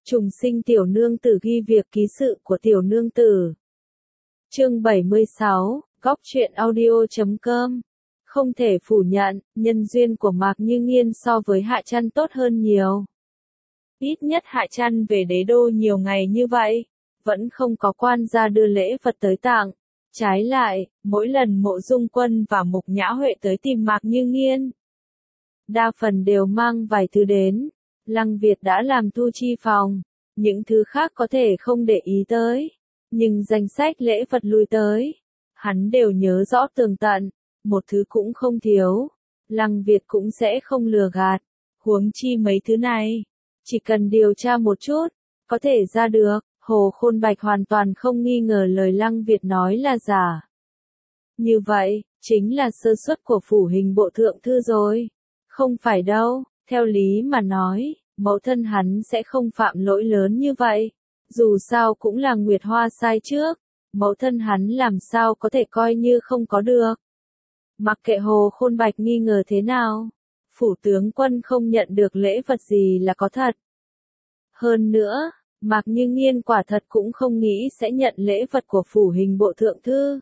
Trùng sinh tiểu nương tử ghi việc ký sự của tiểu nương tử. Chương 76, Góc truyện audio.com. Không thể phủ nhận, nhân duyên của Mạc Như Nghiên so với Hạ Trăn tốt hơn nhiều. Ít nhất Hạ Trăn về đế đô nhiều ngày như vậy, vẫn không có quan gia đưa lễ vật tới tặng. Trái lại, mỗi lần Mộ Dung Quân và Mục Nhã Huệ tới tìm Mạc Như Nghiên, đa phần đều mang vài thứ đến. Lăng Việt đã làm thu chi phòng, những thứ khác có thể không để ý tới, nhưng danh sách lễ vật lui tới, hắn đều nhớ rõ tường tận, một thứ cũng không thiếu. Lăng Việt cũng sẽ không lừa gạt, huống chi mấy thứ này, chỉ cần điều tra một chút, có thể ra được. Hồ Khôn Bạch hoàn toàn không nghi ngờ lời Lăng Việt nói là giả. Như vậy, chính là sơ suất của phủ hình bộ thượng thư rồi. Không phải đâu, theo lý mà nói, mẫu thân hắn sẽ không phạm lỗi lớn như vậy. Dù sao cũng là Nguyệt Hoa sai trước, mẫu thân hắn làm sao có thể coi như không có được. Mặc kệ Hồ Khôn Bạch nghi ngờ thế nào, phủ tướng quân không nhận được lễ vật gì là có thật. Hơn nữa, Mạc Như Nghiên quả thật cũng không nghĩ sẽ nhận lễ vật của phủ hình bộ thượng thư.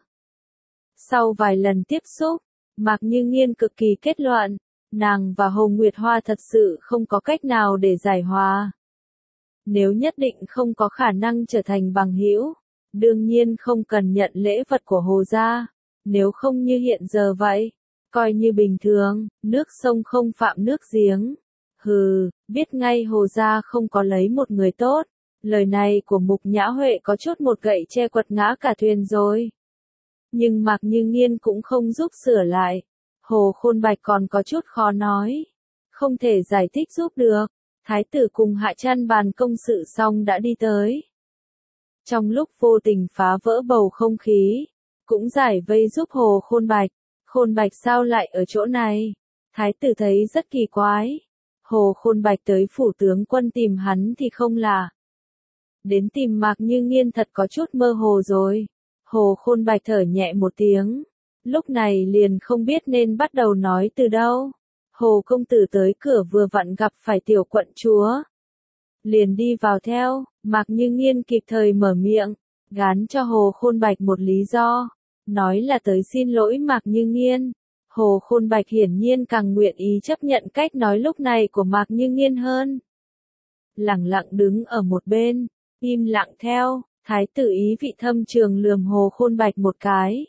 Sau vài lần tiếp xúc, Mạc Như Nghiên cực kỳ kết luận, nàng và Hồ Nguyệt Hoa thật sự không có cách nào để giải hòa. Nếu nhất định không có khả năng trở thành bằng hữu, đương nhiên không cần nhận lễ vật của Hồ gia. Nếu không như hiện giờ vậy, coi như bình thường, nước sông không phạm nước giếng. Hừ, biết ngay Hồ gia không có lấy một người tốt. Lời này của Mục Nhã Huệ có chút một gậy che quật ngã cả thuyền rồi. Nhưng Mạc Như Nghiên cũng không giúp sửa lại. Hồ Khôn Bạch còn có chút khó nói. Không thể giải thích giúp được. Thái tử cùng Hạ Trăn bàn công sự xong đã đi tới. Trong lúc vô tình phá vỡ bầu không khí, cũng giải vây giúp Hồ Khôn Bạch. Khôn Bạch sao lại ở chỗ này? Thái tử thấy rất kỳ quái. Hồ Khôn Bạch tới phủ tướng quân tìm hắn thì không lạ. Đến tìm Mạc Như Nghiên thật có chút mơ hồ rồi. Hồ Khôn Bạch thở nhẹ một tiếng. Lúc này liền không biết nên bắt đầu nói từ đâu. Hồ công tử tới cửa vừa vặn gặp phải tiểu quận chúa. Liền đi vào theo, Mạc Như Nghiên kịp thời mở miệng, gán cho Hồ Khôn Bạch một lý do. Nói là tới xin lỗi Mạc Như Nghiên. Hồ Khôn Bạch hiển nhiên càng nguyện ý chấp nhận cách nói lúc này của Mạc Như Nghiên hơn. Lẳng lặng đứng ở một bên, im lặng theo, thái tử ý vị thâm trường lườm Hồ Khôn Bạch một cái.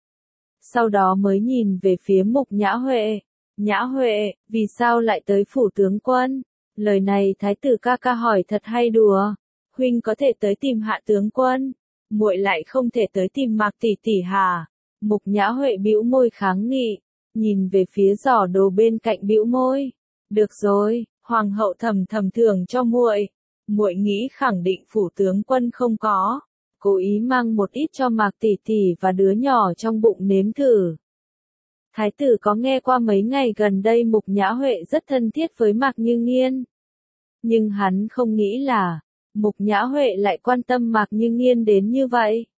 Sau đó mới nhìn về phía Mục Nhã Huệ. Nhã Huệ, vì sao lại tới phủ tướng quân? Lời này thái tử ca ca hỏi thật hay đùa. Huynh có thể tới tìm Hạ tướng quân, muội lại không thể tới tìm Mạc tỷ tỷ hả? Mục Nhã Huệ bĩu môi kháng nghị, nhìn về phía giỏ đồ bên cạnh bĩu môi. Được rồi, hoàng hậu thầm thưởng cho muội. Muội nghĩ khẳng định phủ tướng quân không có, cố ý mang một ít cho Mạc tỷ tỷ và đứa nhỏ trong bụng nếm thử. Thái tử có nghe qua mấy ngày gần đây Mục Nhã Huệ rất thân thiết với Mạc Như Nghiên. Nhưng hắn không nghĩ là, Mục Nhã Huệ lại quan tâm Mạc Như Nghiên đến như vậy.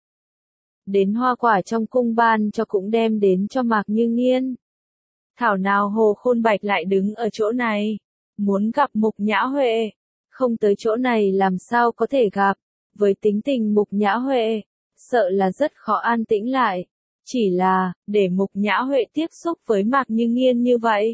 Đến hoa quả trong cung ban cho cũng đem đến cho Mạc Như Nghiên. Thảo nào Hồ Khôn Bạch lại đứng ở chỗ này, muốn gặp Mục Nhã Huệ. Không tới chỗ này làm sao có thể gặp, với tính tình Mục Nhã Huệ, sợ là rất khó an tĩnh lại. Chỉ là, để Mục Nhã Huệ tiếp xúc với Mạc Như Nghiên như vậy.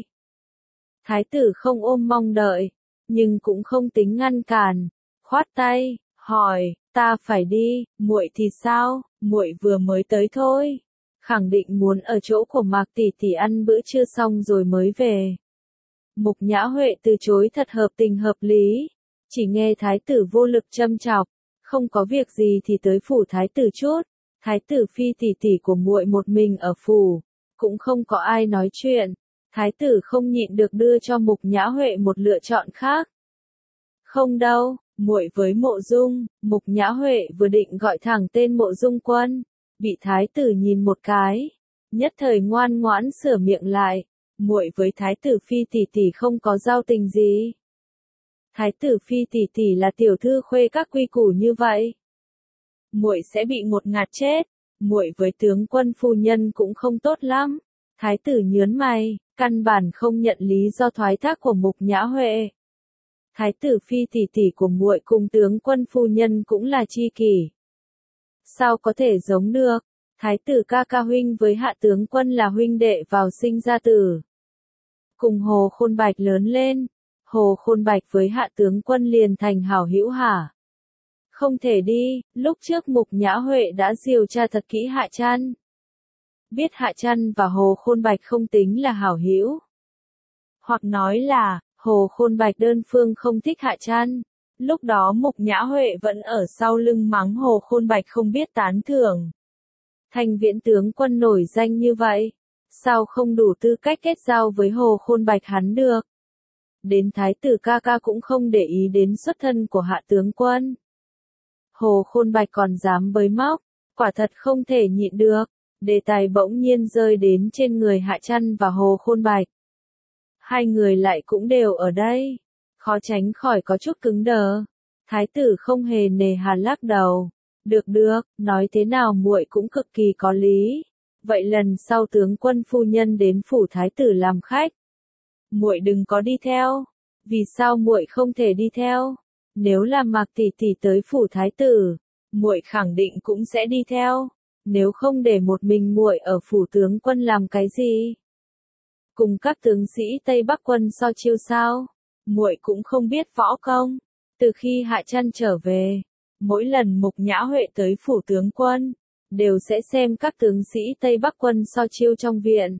Thái tử không ôm mong đợi, nhưng cũng không tính ngăn cản, khoát tay, hỏi, ta phải đi, muội thì sao, muội vừa mới tới thôi. Khẳng định muốn ở chỗ của Mạc tỷ tỷ ăn bữa trưa xong rồi mới về. Mục Nhã Huệ từ chối thật hợp tình hợp lý. Chỉ nghe thái tử vô lực châm chọc, không có việc gì thì tới phủ thái tử chút. Thái tử phi tỷ tỷ của muội một mình ở phủ, cũng không có ai nói chuyện. Thái tử không nhịn được đưa cho Mục Nhã Huệ một lựa chọn khác. Không đâu, muội với Mộ Dung. Mục Nhã Huệ vừa định gọi thẳng tên Mộ Dung Quân, bị thái tử nhìn một cái, nhất thời ngoan ngoãn sửa miệng lại. Muội với thái tử phi tỷ tỷ không có giao tình gì. Thái tử phi tỷ tỷ là tiểu thư khuê các quy củ như vậy, muội sẽ bị ngột ngạt chết. Muội với tướng quân phu nhân cũng không tốt lắm. Thái tử nhớn mày, căn bản không nhận lý do thoái thác của Mục Nhã Huệ. Thái tử phi tỷ tỷ của muội cùng tướng quân phu nhân cũng là tri kỷ. Sao có thể giống được? Thái tử ca ca huynh với hạ tướng quân là huynh đệ vào sinh ra tử. Cùng Hồ Khôn Bạch lớn lên, Hồ Khôn Bạch với hạ tướng quân liền thành hảo hữu hả? Không thể đi, lúc trước Mục Nhã Huệ đã điều tra thật kỹ Hạ Trăn. Biết Hạ Trăn và Hồ Khôn Bạch không tính là hảo hữu. Hoặc nói là, Hồ Khôn Bạch đơn phương không thích Hạ Trăn. Lúc đó Mục Nhã Huệ vẫn ở sau lưng mắng Hồ Khôn Bạch không biết tán thưởng. Thành Viễn tướng quân nổi danh như vậy, sao không đủ tư cách kết giao với Hồ Khôn Bạch hắn được? Đến Thái tử ca ca cũng không để ý đến xuất thân của hạ tướng quân. Hồ Khôn Bạch còn dám bới móc, quả thật không thể nhịn được. Đề tài bỗng nhiên rơi đến trên người Hạ Trăn và Hồ Khôn Bạch. Hai người lại cũng đều ở đây, khó tránh khỏi có chút cứng đờ. Thái tử không hề nề hà lắc đầu. Được được, nói thế nào muội cũng cực kỳ có lý. Vậy lần sau tướng quân phu nhân đến phủ thái tử làm khách, muội đừng có đi theo. Vì sao muội không thể đi theo? Nếu là Mạc tỷ tỷ tới phủ thái tử, muội khẳng định cũng sẽ đi theo. Nếu không để một mình muội ở phủ tướng quân làm cái gì? Cùng các tướng sĩ Tây Bắc quân so chiêu sao? Muội cũng không biết võ công. Từ khi Hạ Trăn trở về, mỗi lần Mục Nhã Huệ tới phủ tướng quân, đều sẽ xem các tướng sĩ Tây Bắc quân so chiêu trong viện.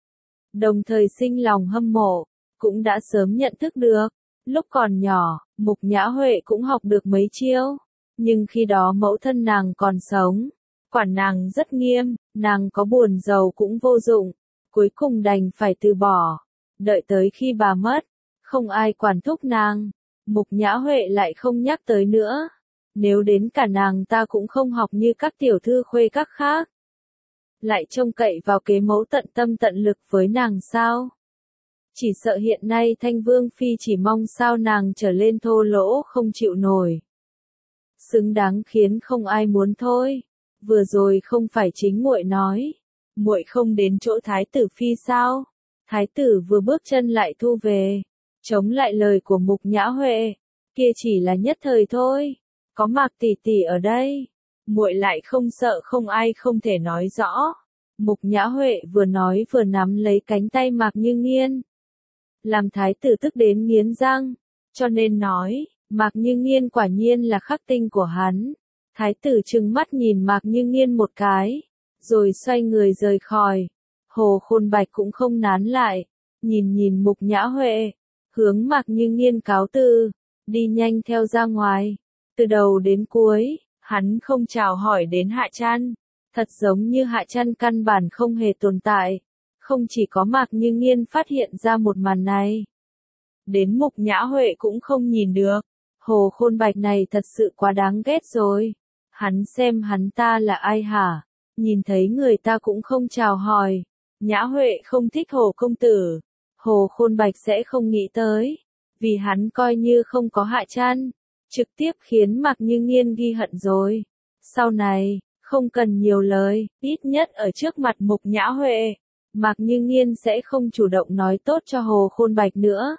Đồng thời sinh lòng hâm mộ, cũng đã sớm nhận thức được. Lúc còn nhỏ, Mục Nhã Huệ cũng học được mấy chiêu. Nhưng khi đó mẫu thân nàng còn sống, quản nàng rất nghiêm, nàng có buồn giàu cũng vô dụng. Cuối cùng đành phải từ bỏ. Đợi tới khi bà mất, không ai quản thúc nàng. Mục Nhã Huệ lại không nhắc tới nữa. Nếu đến cả nàng ta cũng không học như các tiểu thư khuê các khác. Lại trông cậy vào kế mẫu tận tâm tận lực với nàng sao? Chỉ sợ hiện nay Thanh Vương Phi chỉ mong sao nàng trở lên thô lỗ không chịu nổi. Xứng đáng khiến không ai muốn thôi. Vừa rồi không phải chính muội nói, muội không đến chỗ Thái tử Phi sao? Thái tử vừa bước chân lại thu về, chống lại lời của Mục Nhã Huệ, kia chỉ là nhất thời thôi. Có Mạc tỷ tỷ ở đây, muội lại không sợ không ai không thể nói rõ. Mục Nhã Huệ vừa nói vừa nắm lấy cánh tay Mạc Như Nghiên, làm thái tử tức đến nghiến răng, cho nên nói, Mạc Như Nghiên quả nhiên là khắc tinh của hắn. Thái tử trừng mắt nhìn Mạc Như Nghiên một cái, rồi xoay người rời khỏi. Hồ Khôn Bạch cũng không nán lại, nhìn Mục Nhã Huệ, hướng Mạc Như Nghiên cáo từ, đi nhanh theo ra ngoài. Từ đầu đến cuối, hắn không chào hỏi đến Hạ Trăn, thật giống như Hạ Trăn căn bản không hề tồn tại. Không chỉ có Mạc Như Nghiên phát hiện ra một màn này, đến Mục Nhã Huệ cũng không nhìn được. Hồ Khôn Bạch này thật sự quá đáng ghét rồi. Hắn xem hắn ta là ai hả? Nhìn thấy người ta cũng không chào hỏi. Nhã Huệ không thích Hồ công tử. Hồ Khôn Bạch sẽ không nghĩ tới. Vì hắn coi như không có Hạ Trăn, trực tiếp khiến Mạc Như Nghiên ghi hận rồi. Sau này, không cần nhiều lời, ít nhất ở trước mặt Mục Nhã Huệ, Mạc Như Nghiên sẽ không chủ động nói tốt cho Hồ Khôn Bạch nữa.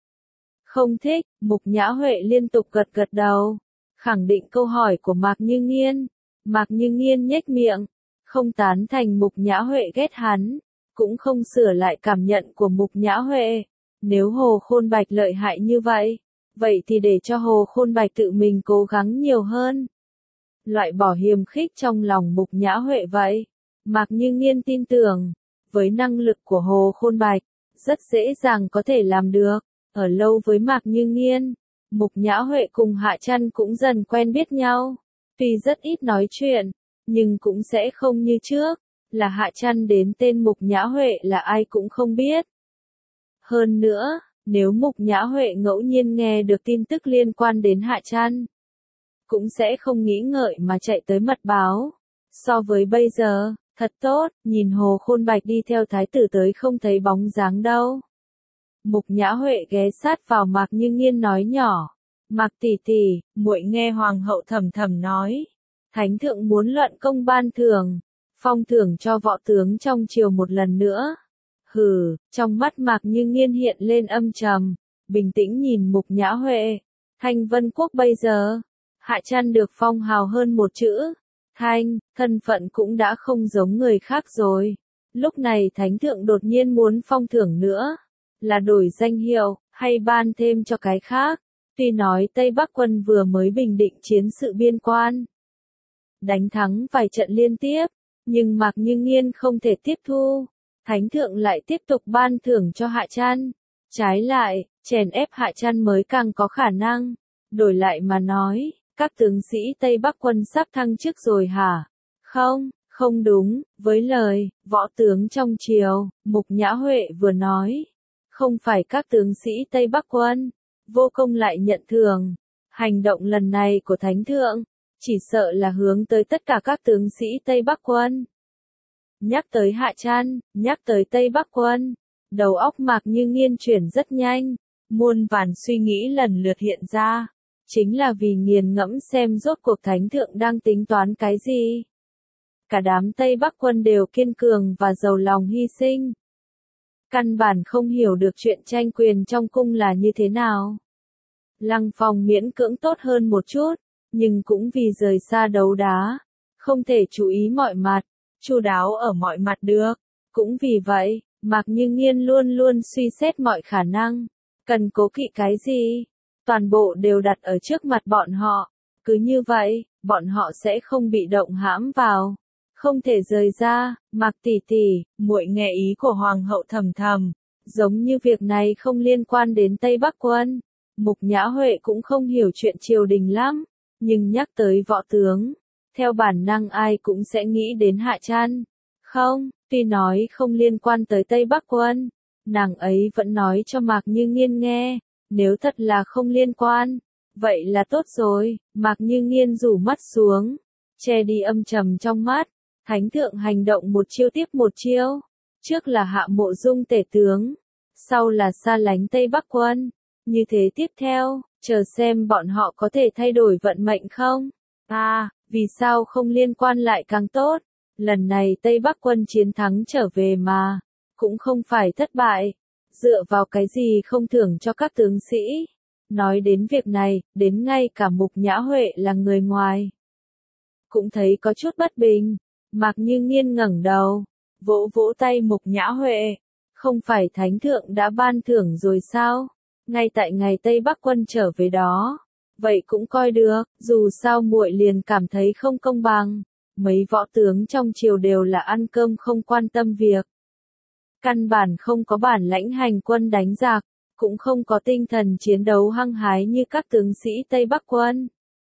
Không thích, Mục Nhã Huệ liên tục gật gật đầu, khẳng định câu hỏi của Mạc Như Nghiên. Mạc Như Nghiên nhếch miệng, không tán thành Mục Nhã Huệ ghét hắn, cũng không sửa lại cảm nhận của Mục Nhã Huệ. Nếu Hồ Khôn Bạch lợi hại như vậy, vậy thì để cho Hồ Khôn Bạch tự mình cố gắng nhiều hơn. Loại bỏ hiềm khích trong lòng Mục Nhã Huệ vậy. Mạc Như Nghiên tin tưởng, với năng lực của Hồ Khôn Bạch, rất dễ dàng có thể làm được. Ở lâu với Mạc Như Nghiên, Mục Nhã Huệ cùng Hạ Trăn cũng dần quen biết nhau. Tuy rất ít nói chuyện, nhưng cũng sẽ không như trước, là Hạ Trăn đến tên Mục Nhã Huệ là ai cũng không biết. Hơn nữa, nếu Mục Nhã Huệ ngẫu nhiên nghe được tin tức liên quan đến Hạ Trăn, cũng sẽ không nghĩ ngợi mà chạy tới mật báo. So với bây giờ, thật tốt, nhìn Hồ Khôn Bạch đi theo thái tử tới không thấy bóng dáng đâu. Mục Nhã Huệ ghé sát vào Mạc Như Nghiên nói nhỏ, Mạc tỷ tỷ, muội nghe hoàng hậu thầm thầm nói, thánh thượng muốn luận công ban thưởng, phong thưởng cho võ tướng trong triều một lần nữa. Hừ, trong mắt Mạc Như Nghiên hiện lên âm trầm, bình tĩnh nhìn Mục Nhã Huệ. Thanh Vân Quốc bây giờ, Hạ Trăn được phong hào hơn một chữ. Thanh, thân phận cũng đã không giống người khác rồi. Lúc này Thánh Thượng đột nhiên muốn phong thưởng nữa. Là đổi danh hiệu, hay ban thêm cho cái khác. Tuy nói Tây Bắc quân vừa mới bình định chiến sự biên quan. Đánh thắng vài trận liên tiếp, nhưng Mạc Như Nghiên không thể tiếp thu. Thánh Thượng lại tiếp tục ban thưởng cho Hạ Trăn. Trái lại, chèn ép Hạ Trăn mới càng có khả năng. Đổi lại mà nói, các tướng sĩ Tây Bắc quân sắp thăng chức rồi hả? Không, không đúng, với lời, võ tướng trong triều, Mục Nhã Huệ vừa nói. Không phải các tướng sĩ Tây Bắc quân, vô công lại nhận thưởng. Hành động lần này của Thánh Thượng, chỉ sợ là hướng tới tất cả các tướng sĩ Tây Bắc quân. Nhắc tới Hạ Trăn, nhắc tới Tây Bắc quân, đầu óc Mạc Như Nghiên chuyển rất nhanh, muôn vàn suy nghĩ lần lượt hiện ra. Chính là vì nghiền ngẫm xem rốt cuộc Thánh Thượng đang tính toán cái gì. Cả đám Tây Bắc quân đều kiên cường và giàu lòng hy sinh. Căn bản không hiểu được chuyện tranh quyền trong cung là như thế nào. Lăng Phong miễn cưỡng tốt hơn một chút, nhưng cũng vì rời xa đấu đá, không thể chú ý mọi mặt, chu đáo ở mọi mặt được. Cũng vì vậy, Mạc Như Nghiên luôn luôn suy xét mọi khả năng, cần cố kỵ cái gì, toàn bộ đều đặt ở trước mặt bọn họ. Cứ như vậy, bọn họ sẽ không bị động hãm vào, không thể rời ra. Mạc tỷ tỷ, muội nghe ý của Hoàng hậu thầm thầm, giống như việc này không liên quan đến Tây Bắc quân. Mục Nhã Huệ cũng không hiểu chuyện triều đình lắm, nhưng nhắc tới võ tướng, theo bản năng ai cũng sẽ nghĩ đến Hạ Trăn. Không, tuy nói không liên quan tới Tây Bắc quân, nàng ấy vẫn nói cho Mạc Như Nghiên nghe, nếu thật là không liên quan, vậy là tốt rồi. Mạc Như Nghiên rủ mắt xuống, che đi âm trầm trong mắt. Thánh Thượng hành động một chiêu tiếp một chiêu, trước là Hạ Mộ Dung tể tướng, sau là xa lánh Tây Bắc quân. Như thế tiếp theo, chờ xem bọn họ có thể thay đổi vận mệnh không? Vì sao không liên quan lại càng tốt? Lần này Tây Bắc quân chiến thắng trở về mà, cũng không phải thất bại. Dựa vào cái gì không thưởng cho các tướng sĩ? Nói đến việc này, đến ngay cả Mục Nhã Huệ là người ngoài cũng thấy có chút bất bình. Mạc Như Nghiên ngẩng đầu, vỗ vỗ tay Mục Nhã Huệ. Không phải Thánh Thượng đã ban thưởng rồi sao? Ngay tại ngày Tây Bắc quân trở về đó. Vậy cũng coi được, dù sao muội liền cảm thấy không công bằng. Mấy võ tướng trong triều đều là ăn cơm không quan tâm việc. Căn bản không có bản lãnh hành quân đánh giặc, cũng không có tinh thần chiến đấu hăng hái như các tướng sĩ Tây Bắc quân.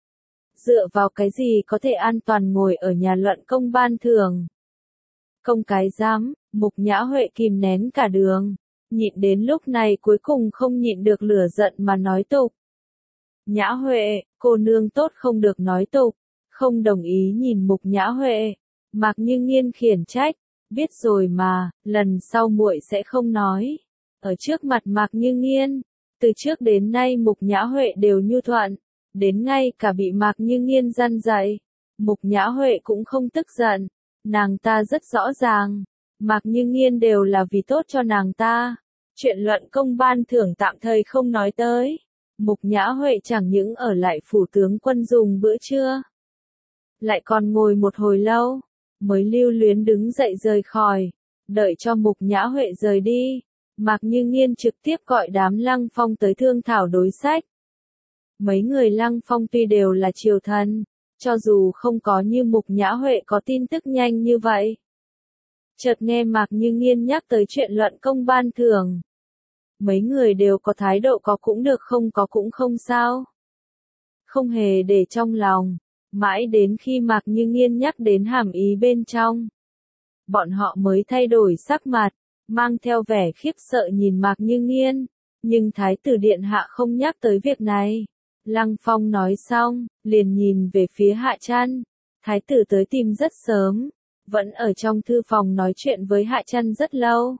Dựa vào cái gì có thể an toàn ngồi ở nhà luận công ban thưởng? Công cái dám, Mục Nhã Huệ kìm nén cả đường, nhịn đến lúc này cuối cùng không nhịn được lửa giận mà nói tục. Nhã Huệ, cô nương tốt không được nói tục. Không đồng ý nhìn Mục Nhã Huệ. Mạc Như Nghiên khiển trách, biết rồi mà, lần sau muội sẽ không nói. Ở trước mặt Mạc Như Nghiên, từ trước đến nay Mục Nhã Huệ đều nhu thuận, đến ngay cả bị Mạc Như Nghiên răn dạy, Mục Nhã Huệ cũng không tức giận. Nàng ta rất rõ ràng, Mạc Như Nghiên đều là vì tốt cho nàng ta. Chuyện luận công ban thưởng tạm thời không nói tới. Mục Nhã Huệ chẳng những ở lại phủ tướng quân dùng bữa trưa, lại còn ngồi một hồi lâu, mới lưu luyến đứng dậy rời khỏi. Đợi cho Mục Nhã Huệ rời đi, Mạc Như Nghiên trực tiếp gọi đám Lăng Phong tới thương thảo đối sách. Mấy người Lăng Phong tuy đều là triều thần, cho dù không có như Mục Nhã Huệ có tin tức nhanh như vậy. Chợt nghe Mạc Như Nghiên nhắc tới chuyện luận công ban thưởng. Mấy người đều có thái độ có cũng được không có cũng không sao. Không hề để trong lòng, mãi đến khi Mạc Như Nghiên nhắc đến hàm ý bên trong. Bọn họ mới thay đổi sắc mặt, mang theo vẻ khiếp sợ nhìn Mạc Như Nghiên, nhưng Thái tử Điện Hạ không nhắc tới việc này. Lăng Phong nói xong, liền nhìn về phía Hạ Trăn. Thái tử tới tìm rất sớm, vẫn ở trong thư phòng nói chuyện với Hạ Trăn rất lâu.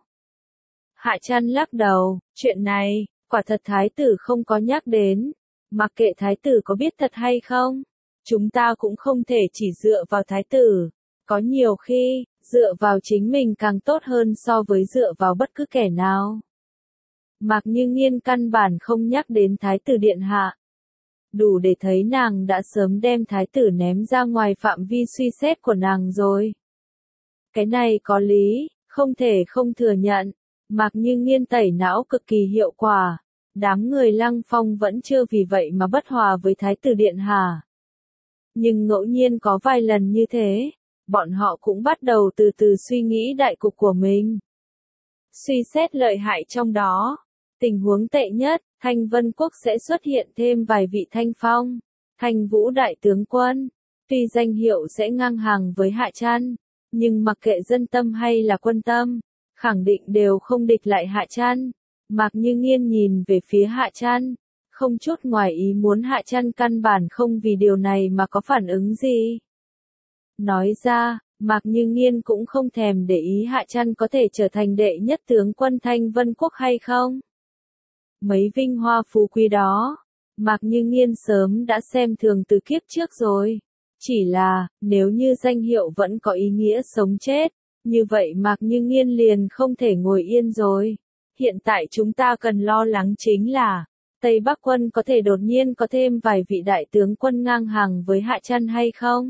Hạ Trăn lắc đầu, chuyện này, quả thật Thái tử không có nhắc đến. Mặc kệ Thái tử có biết thật hay không, chúng ta cũng không thể chỉ dựa vào Thái tử. Có nhiều khi, dựa vào chính mình càng tốt hơn so với dựa vào bất cứ kẻ nào. Mạc Như Nghiên căn bản không nhắc đến Thái tử Điện Hạ. Đủ để thấy nàng đã sớm đem Thái tử ném ra ngoài phạm vi suy xét của nàng rồi. Cái này có lý, không thể không thừa nhận. Mạc Như Nghiên tẩy não cực kỳ hiệu quả. Đám người Lăng Phong vẫn chưa vì vậy mà bất hòa với Thái tử Điện Hạ. Nhưng ngẫu nhiên có vài lần như thế, bọn họ cũng bắt đầu từ từ suy nghĩ đại cục của mình. Suy xét lợi hại trong đó. Tình huống tệ nhất, Thanh Vân Quốc sẽ xuất hiện thêm vài vị Thanh Phong, Thanh Vũ đại tướng quân. Tuy danh hiệu sẽ ngang hàng với Hạ Trăn, nhưng mặc kệ dân tâm hay là quân tâm, khẳng định đều không địch lại Hạ Trăn. Mạc Như Nghiên nhìn về phía Hạ Trăn, không chút ngoài ý muốn. Hạ Trăn căn bản không vì điều này mà có phản ứng gì. Nói ra, Mạc Như Nghiên cũng không thèm để ý Hạ Trăn có thể trở thành đệ nhất tướng quân Thanh Vân Quốc hay không. Mấy vinh hoa phú quý đó, Mạc Như Nghiên sớm đã xem thường từ kiếp trước rồi. Chỉ là, nếu như danh hiệu vẫn có ý nghĩa sống chết, như vậy Mạc Như Nghiên liền không thể ngồi yên rồi. Hiện tại chúng ta cần lo lắng chính là, Tây Bắc quân có thể đột nhiên có thêm vài vị đại tướng quân ngang hàng với Hạ Trăn hay không?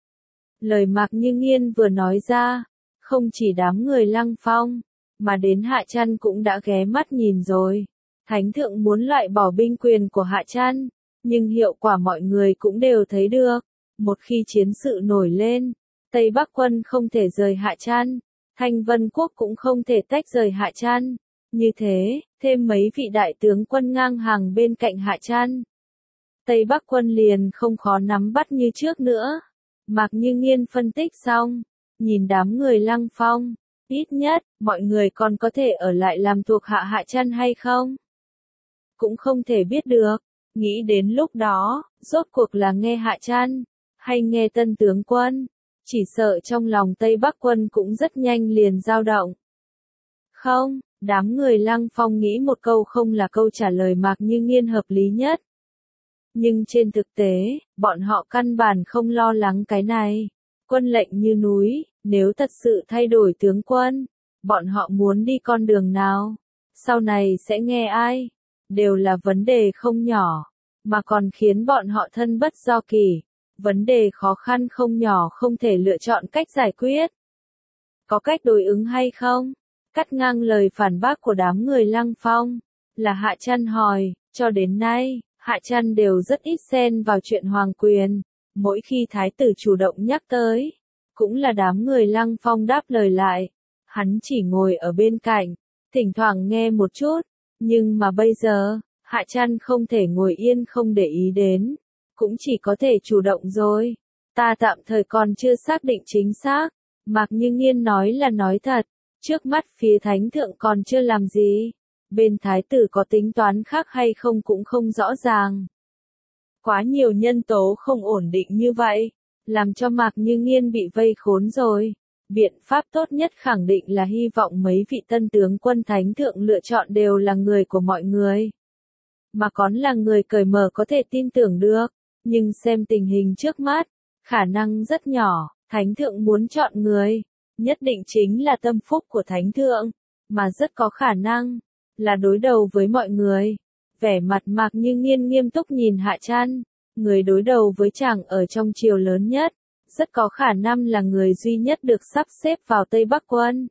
Lời Mạc Như Nghiên vừa nói ra, không chỉ đám người Lăng Phong, mà đến Hạ Trăn cũng đã ghé mắt nhìn rồi. Thánh thượng muốn loại bỏ binh quyền của Hạ Trăn, nhưng hiệu quả mọi người cũng đều thấy được. Một khi chiến sự nổi lên, Tây Bắc quân không thể rời Hạ Trăn, Thanh Vân Quốc cũng không thể tách rời Hạ Trăn. Như thế, thêm mấy vị đại tướng quân ngang hàng bên cạnh Hạ Trăn, Tây Bắc quân liền không khó nắm bắt như trước nữa. Mạc Như Nghiên phân tích xong, nhìn đám người Lăng Phong, ít nhất, mọi người còn có thể ở lại làm thuộc hạ Hạ Trăn hay không? Cũng không thể biết được, nghĩ đến lúc đó, rốt cuộc là nghe Hạ Trăn, hay nghe tân tướng quân, chỉ sợ trong lòng Tây Bắc quân cũng rất nhanh liền dao động. Không, đám người Lăng Phong nghĩ một câu không là câu trả lời Mạc Như Nghiên hợp lý nhất. Nhưng trên thực tế, bọn họ căn bản không lo lắng cái này. Quân lệnh như núi, nếu thật sự thay đổi tướng quân, bọn họ muốn đi con đường nào? Sau này sẽ nghe ai? Đều là vấn đề không nhỏ, mà còn khiến bọn họ thân bất do kỳ. Vấn đề khó khăn không nhỏ không thể lựa chọn cách giải quyết. Có cách đối ứng hay không? Cắt ngang lời phản bác của đám người Lăng Phong, là Hạ Trăn hỏi, cho đến nay, Hạ Trăn đều rất ít xen vào chuyện hoàng quyền. Mỗi khi thái tử chủ động nhắc tới, cũng là đám người Lăng Phong đáp lời lại. Hắn chỉ ngồi ở bên cạnh, thỉnh thoảng nghe một chút. Nhưng mà bây giờ, Hạ Trăn không thể ngồi yên không để ý đến, cũng chỉ có thể chủ động rồi. Ta tạm thời còn chưa xác định chính xác. Mạc Như Nghiên nói là nói thật, trước mắt phía thánh thượng còn chưa làm gì. Bên thái tử có tính toán khác hay không cũng không rõ ràng. Quá nhiều nhân tố không ổn định như vậy, làm cho Mạc Như Nghiên bị vây khốn rồi. Biện pháp tốt nhất khẳng định là hy vọng mấy vị tân tướng quân thánh thượng lựa chọn đều là người của mọi người. Mà còn là người cởi mở có thể tin tưởng được. Nhưng xem tình hình trước mắt, khả năng rất nhỏ, thánh thượng muốn chọn người, nhất định chính là tâm phúc của thánh thượng, mà rất có khả năng là đối đầu với mọi người. Vẻ mặt Mạc Như Nghiên nghiêm túc nhìn Hạ Trăn, người đối đầu với chàng ở trong triều lớn nhất, rất có khả năng là người duy nhất được sắp xếp vào Tây Bắc quân.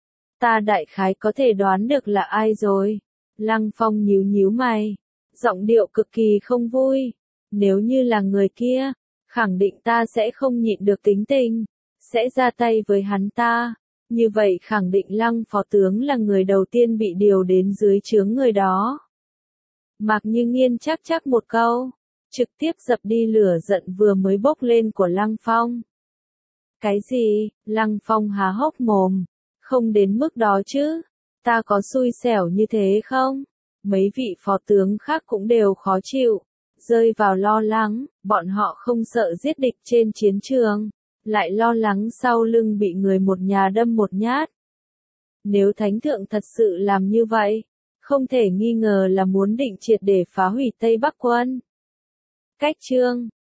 Ta đại khái có thể đoán được là ai rồi. Lăng Phong nhíu nhíu mày, giọng điệu cực kỳ không vui. Nếu như là người kia, khẳng định ta sẽ không nhịn được tính tình, sẽ ra tay với hắn ta. Như vậy khẳng định Lăng phó tướng là người đầu tiên bị điều đến dưới trướng người đó. Mạc Như Nghiên chắc một câu, trực tiếp dập đi lửa giận vừa mới bốc lên của Lăng Phong. Cái gì? Lăng Phong há hốc mồm. Không đến mức đó chứ. Ta có xui xẻo như thế không? Mấy vị phó tướng khác cũng đều khó chịu, rơi vào lo lắng. Bọn họ không sợ giết địch trên chiến trường, lại lo lắng sau lưng bị người một nhà đâm một nhát. Nếu thánh thượng thật sự làm như vậy, không thể nghi ngờ là muốn định triệt để phá hủy Tây Bắc quân. Cách chương